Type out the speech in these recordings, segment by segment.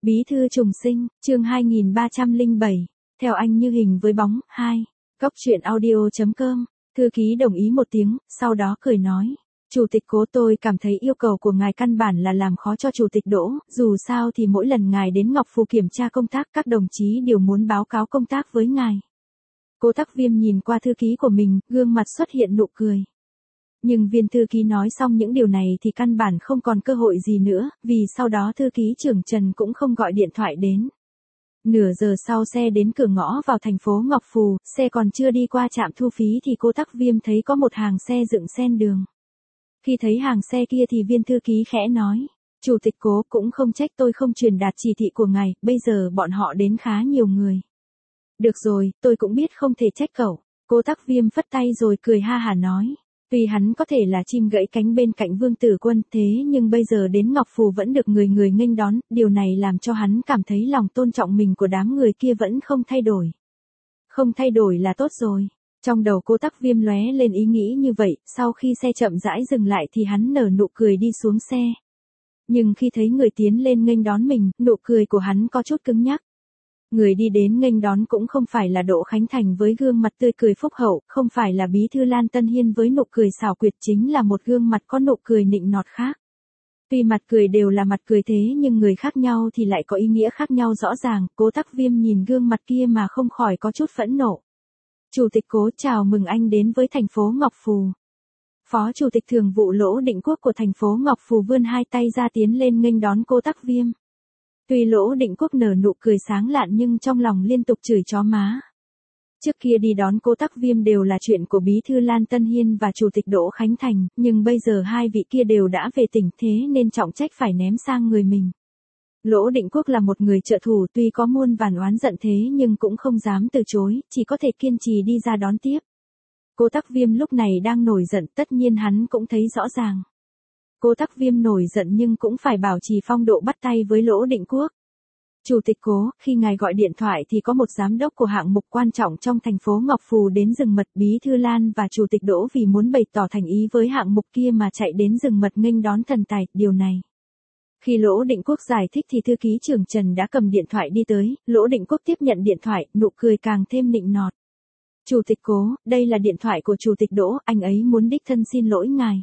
Bí thư trùng sinh, chương 2307, theo anh như hình với bóng, 2. Góc truyện audio.com, thư ký đồng ý một tiếng, sau đó cười nói. Chủ tịch Cố, tôi cảm thấy yêu cầu của ngài căn bản là làm khó cho chủ tịch Đỗ, dù sao thì mỗi lần ngài đến Ngọc Phù kiểm tra công tác các đồng chí đều muốn báo cáo công tác với ngài. Cố Tắc Viêm nhìn qua thư ký của mình, gương mặt xuất hiện nụ cười. Nhưng viên thư ký nói xong những điều này thì căn bản không còn cơ hội gì nữa, vì sau đó thư ký trưởng Trần cũng không gọi điện thoại đến. Nửa giờ sau xe đến cửa ngõ vào thành phố Ngọc Phù, xe còn chưa đi qua trạm thu phí thì Cố Tắc Viêm thấy có một hàng xe dựng xen đường. Khi thấy hàng xe kia thì viên thư ký khẽ nói, Chủ tịch Cố, cũng không trách tôi không truyền đạt chỉ thị của ngài, bây giờ bọn họ đến khá nhiều người. Được rồi, tôi cũng biết không thể trách cậu. Cố Tắc Viêm phất tay rồi cười ha hả nói. Tuy hắn có thể là chim gãy cánh bên cạnh Vương Tử Quân, thế nhưng bây giờ đến Ngọc Phù vẫn được người người nghênh đón, điều này làm cho hắn cảm thấy lòng tôn trọng mình của đám người kia vẫn không thay đổi. Không thay đổi là tốt rồi. Trong đầu Cố Tắc Viêm lóe lên ý nghĩ như vậy, sau khi xe chậm rãi dừng lại thì hắn nở nụ cười đi xuống xe. Nhưng khi thấy người tiến lên nghênh đón mình, nụ cười của hắn có chút cứng nhắc. Người đi đến nghênh đón cũng không phải là Đỗ Khánh Thành với gương mặt tươi cười phúc hậu, không phải là Bí thư Lan Tân Hiên với nụ cười xảo quyệt, chính là một gương mặt có nụ cười nịnh nọt khác. Tuy mặt cười đều là mặt cười thế nhưng người khác nhau thì lại có ý nghĩa khác nhau rõ ràng, Cố Tắc Viêm nhìn gương mặt kia mà không khỏi có chút phẫn nộ. Chủ tịch Cố, chào mừng anh đến với thành phố Ngọc Phù. Phó Chủ tịch Thường vụ Lỗ Định Quốc của thành phố Ngọc Phù vươn hai tay ra tiến lên nghênh đón Cố Tắc Viêm. Tuy Lỗ Định Quốc nở nụ cười sáng lạn nhưng trong lòng liên tục chửi chó má. Trước kia đi đón Cố Tắc Viêm đều là chuyện của Bí thư Lan Tân Hiên và Chủ tịch Đỗ Khánh Thành, nhưng bây giờ hai vị kia đều đã về tỉnh thế nên trọng trách phải ném sang người mình. Lỗ Định Quốc là một người trợ thủ, tuy có muôn vàn oán giận thế nhưng cũng không dám từ chối, chỉ có thể kiên trì đi ra đón tiếp. Cố Tắc Viêm lúc này đang nổi giận, tất nhiên hắn cũng thấy rõ ràng. Cố Tắc Viêm nổi giận nhưng cũng phải bảo trì phong độ bắt tay với Lỗ Định Quốc. Chủ tịch Cố, khi ngài gọi điện thoại thì có một giám đốc của hạng mục quan trọng trong thành phố Ngọc Phù đến rừng mật, Bí thư Lan và Chủ tịch Đỗ vì muốn bày tỏ thành ý với hạng mục kia mà chạy đến rừng mật nghênh đón thần tài, điều này. Khi Lỗ Định Quốc giải thích thì thư ký trưởng Trần đã cầm điện thoại đi tới, Lỗ Định Quốc tiếp nhận điện thoại, nụ cười càng thêm nịnh nọt. Chủ tịch Cố, đây là điện thoại của Chủ tịch Đỗ, anh ấy muốn đích thân xin lỗi ngài.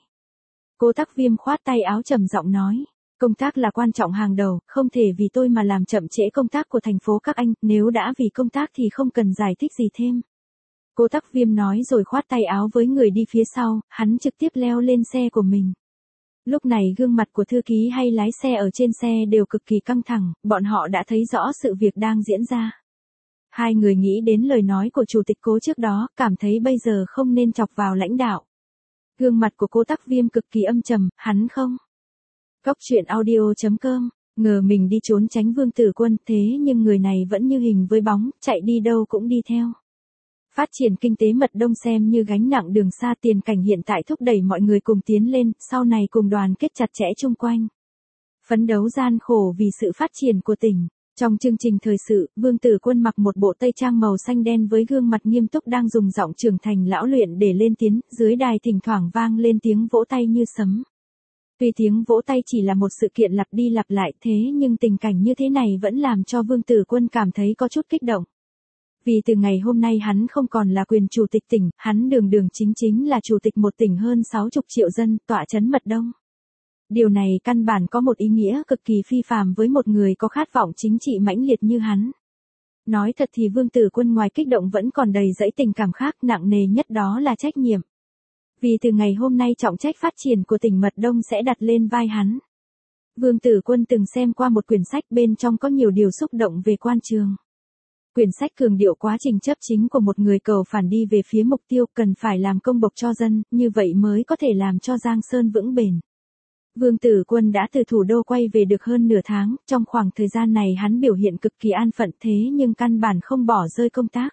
Cố Tắc Viêm khoát tay áo trầm giọng nói, công tác là quan trọng hàng đầu, không thể vì tôi mà làm chậm trễ công tác của thành phố các anh, nếu đã vì công tác thì không cần giải thích gì thêm. Cố Tắc Viêm nói rồi khoát tay áo với người đi phía sau, hắn trực tiếp leo lên xe của mình. Lúc này gương mặt của thư ký hay lái xe ở trên xe đều cực kỳ căng thẳng, bọn họ đã thấy rõ sự việc đang diễn ra. Hai người nghĩ đến lời nói của Chủ tịch Cố trước đó, cảm thấy bây giờ không nên chọc vào lãnh đạo. Gương mặt của Cố Tắc Viêm cực kỳ âm trầm, hắn không. Góc truyện audio.com, ngờ mình đi trốn tránh Vương Tử Quân, thế nhưng người này vẫn như hình với bóng, chạy đi đâu cũng đi theo. Phát triển kinh tế mật đông xem như gánh nặng đường xa, tiền cảnh hiện tại thúc đẩy mọi người cùng tiến lên, sau này cùng đoàn kết chặt chẽ chung quanh. Phấn đấu gian khổ vì sự phát triển của tỉnh. Trong chương trình thời sự, Vương Tử Quân mặc một bộ tây trang màu xanh đen với gương mặt nghiêm túc đang dùng giọng trưởng thành lão luyện để lên tiếng, dưới đài thỉnh thoảng vang lên tiếng vỗ tay như sấm. Tuy tiếng vỗ tay chỉ là một sự kiện lặp đi lặp lại thế nhưng tình cảnh như thế này vẫn làm cho Vương Tử Quân cảm thấy có chút kích động. Vì từ ngày hôm nay hắn không còn là quyền chủ tịch tỉnh, hắn đường đường chính chính là chủ tịch một tỉnh hơn 60 triệu dân, tọa trấn mật đông. Điều này căn bản có một ý nghĩa cực kỳ phi phàm với một người có khát vọng chính trị mãnh liệt như hắn. Nói thật thì Vương Tử Quân ngoài kích động vẫn còn đầy dẫy tình cảm khác, nặng nề nhất đó là trách nhiệm. Vì từ ngày hôm nay trọng trách phát triển của tỉnh Mật Đông sẽ đặt lên vai hắn. Vương Tử Quân từng xem qua một quyển sách, bên trong có nhiều điều xúc động về quan trường. Quyển sách cường điệu quá trình chấp chính của một người cầu phản đi về phía mục tiêu, cần phải làm công bộc cho dân, như vậy mới có thể làm cho Giang Sơn vững bền. Vương Tử Quân đã từ thủ đô quay về được hơn nửa tháng, trong khoảng thời gian này hắn biểu hiện cực kỳ an phận thế nhưng căn bản không bỏ rơi công tác.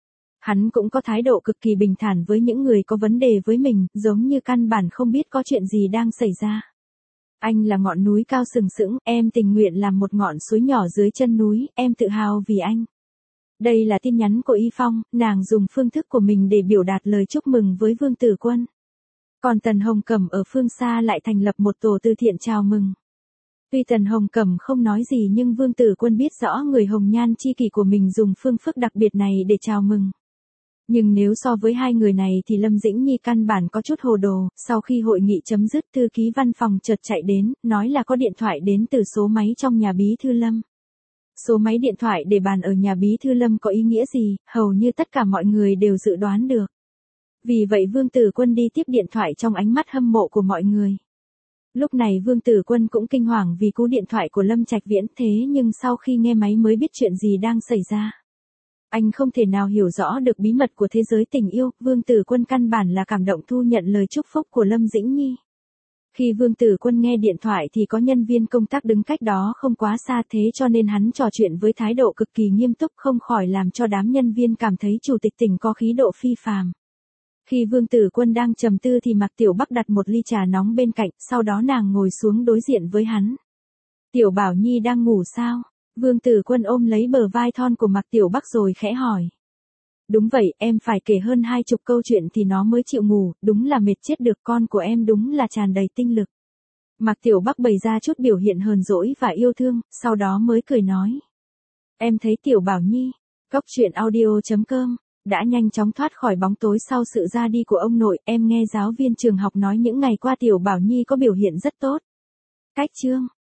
Hắn cũng có thái độ cực kỳ bình thản với những người có vấn đề với mình, giống như căn bản không biết có chuyện gì đang xảy ra. Anh là ngọn núi cao sừng sững, em tình nguyện làm một ngọn suối nhỏ dưới chân núi, em tự hào vì anh. Đây là tin nhắn của Y Phong, nàng dùng phương thức của mình để biểu đạt lời chúc mừng với Vương Tử Quân. Còn Tần Hồng Cẩm ở phương xa lại thành lập một tổ từ thiện chào mừng. Tuy Tần Hồng Cẩm không nói gì nhưng Vương Tử Quân biết rõ người hồng nhan chi kỷ của mình dùng phương thức đặc biệt này để chào mừng. Nhưng nếu so với hai người này thì Lâm Dĩnh Nhi căn bản có chút hồ đồ, sau khi hội nghị chấm dứt thư ký văn phòng chợt chạy đến, nói là có điện thoại đến từ số máy trong nhà bí thư Lâm. Số máy điện thoại để bàn ở nhà bí thư Lâm có ý nghĩa gì, hầu như tất cả mọi người đều dự đoán được. Vì vậy Vương Tử Quân đi tiếp điện thoại trong ánh mắt hâm mộ của mọi người. Lúc này Vương Tử Quân cũng kinh hoàng vì cú điện thoại của Lâm Trạch Viễn, thế nhưng sau khi nghe máy mới biết chuyện gì đang xảy ra. Anh không thể nào hiểu rõ được bí mật của thế giới tình yêu, Vương Tử Quân căn bản là cảm động thu nhận lời chúc phúc của Lâm Dĩnh Nhi. Khi Vương Tử Quân nghe điện thoại thì có nhân viên công tác đứng cách đó không quá xa, thế cho nên hắn trò chuyện với thái độ cực kỳ nghiêm túc, không khỏi làm cho đám nhân viên cảm thấy chủ tịch tỉnh có khí độ phi phàm. Khi Vương Tử Quân đang trầm tư thì Mạc Tiểu Bắc đặt một ly trà nóng bên cạnh, sau đó nàng ngồi xuống đối diện với hắn. Tiểu Bảo Nhi đang ngủ sao? Vương Tử Quân ôm lấy bờ vai thon của Mạc Tiểu Bắc rồi khẽ hỏi. Đúng vậy, em phải kể hơn 20 câu chuyện thì nó mới chịu ngủ, đúng là mệt chết được, con của em đúng là tràn đầy tinh lực. Mạc Tiểu Bắc bày ra chút biểu hiện hờn dỗi và yêu thương, sau đó mới cười nói. Em thấy Tiểu Bảo Nhi, Cóc Truyện Audio.com, đã nhanh chóng thoát khỏi bóng tối sau sự ra đi của ông nội, em nghe giáo viên trường học nói những ngày qua Tiểu Bảo Nhi có biểu hiện rất tốt. Cách chương